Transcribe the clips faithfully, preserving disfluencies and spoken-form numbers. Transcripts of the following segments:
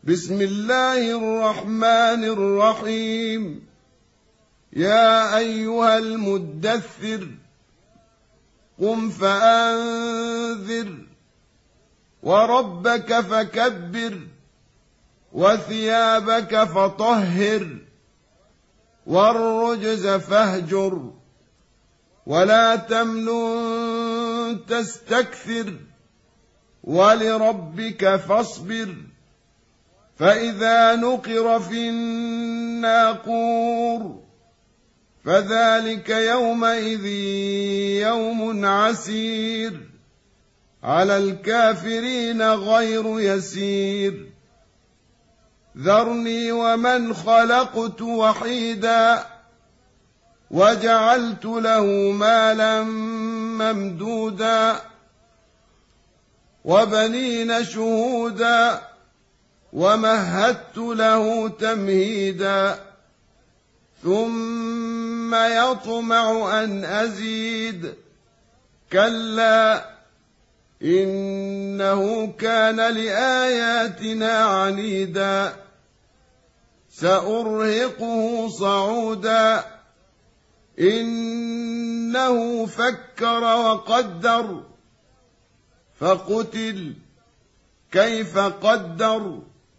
بسم الله الرحمن الرحيم. يا أيها المدثر قم فأنذر وربك فكبر وثيابك فطهر والرجز فاهجر ولا تمنن تستكثر ولربك فاصبر فإذا نقر في الناقور فذلك يومئذ يوم عسير على الكافرين غير يسير. ذرني ومن خلقت وحيدا وجعلت له مالا ممدودا وبنين شهودا ومهدت له تمهيدا ثم يطمع أن أزيد كلا إنه كان لآياتنا عنيدا سأرهقه صعودا إنه فكر وقدر فقتل كيف قدر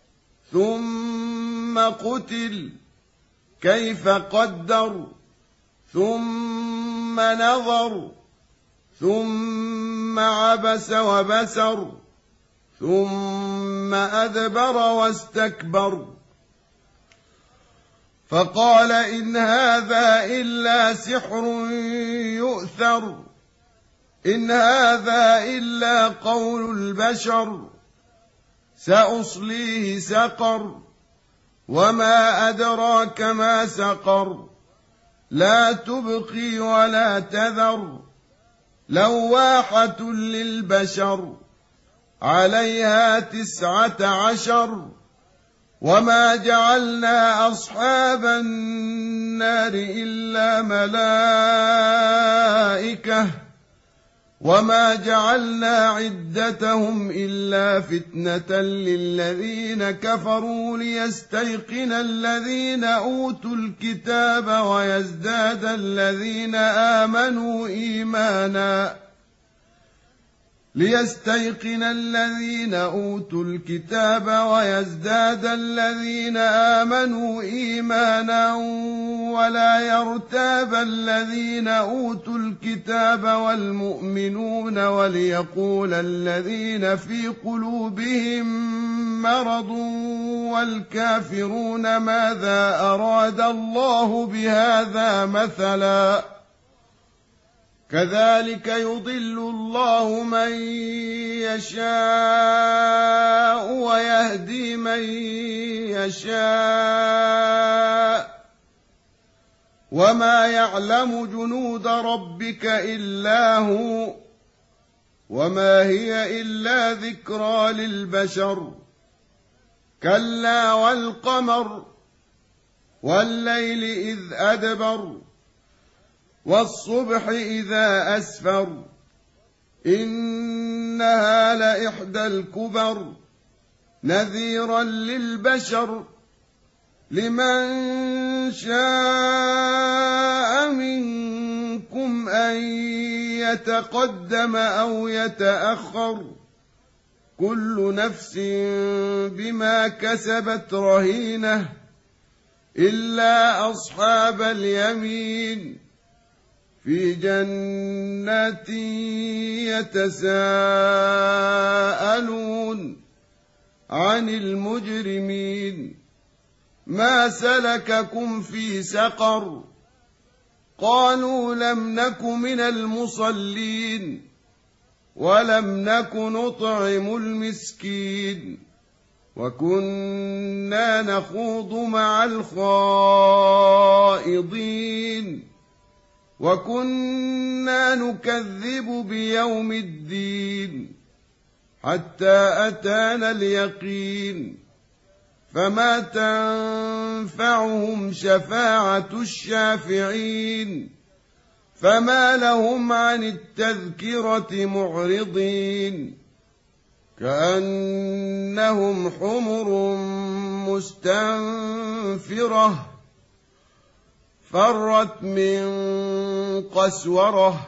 ثم قتل كيف قدر ثم نظر ثم عبس وبسر ثم أدبر واستكبر فقال إن هذا إلا سحر يؤثر إن هذا إلا قول البشر سأصليه سقر وما أدراك ما سقر لا تبقي ولا تذر لواحة للبشر عليها تسعة عشر وما جعلنا أصحاب النار إلا ملائكة وما جعلنا عدتهم إلا فتنة للذين كفروا ليستيقن الذين أوتوا الكتاب ويزداد الذين آمنوا إيمانا ليستيقن الذين أوتوا الكتاب ويزداد الذين آمنوا إيمانا ولا يرتاب الذين أوتوا الكتاب والمؤمنون وليقول الذين في قلوبهم مرض والكافرون ماذا أراد الله بهذا مثلا كذلك يضل الله من يشاء ويهدي من يشاء وما يعلم جنود ربك إلا هو وما هي إلا ذكرى للبشر كلا والقمر والليل إذ أدبر والصبح إذا أسفر إنها لإحدى الكبر نذيرا للبشر لمن شاء منكم أن يتقدم أو يتأخر كل نفس بما كسبت رهينة إلا أصحاب اليمين في جنات يتساءلون عن المجرمين ما سلككم في سقر قالوا لم نك من المصلين ولم نك نطعم المسكين وكنا نخوض مع الخائضين وكنا نكذب بيوم الدين حتى أتانا اليقين فما تنفعهم شفاعة الشافعين فما لهم عن التذكرة معرضين كأنهم حمر مستنفرة فرت من قسورة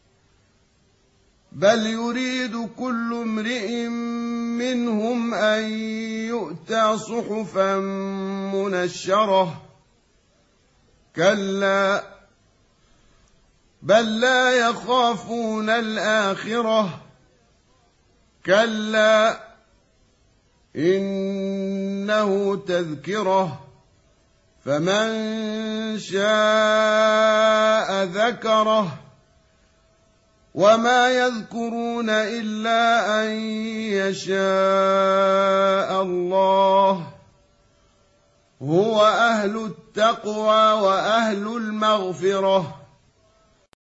بل يريد كل امرئ منهم أن يؤتى صحفا منشرة كلا بل لا يخافون الآخرة كلا إنه تذكرة فمن شاء ذكره وما يذكرون إلا أن يشاء الله هو أهل التقوى وأهل المغفرة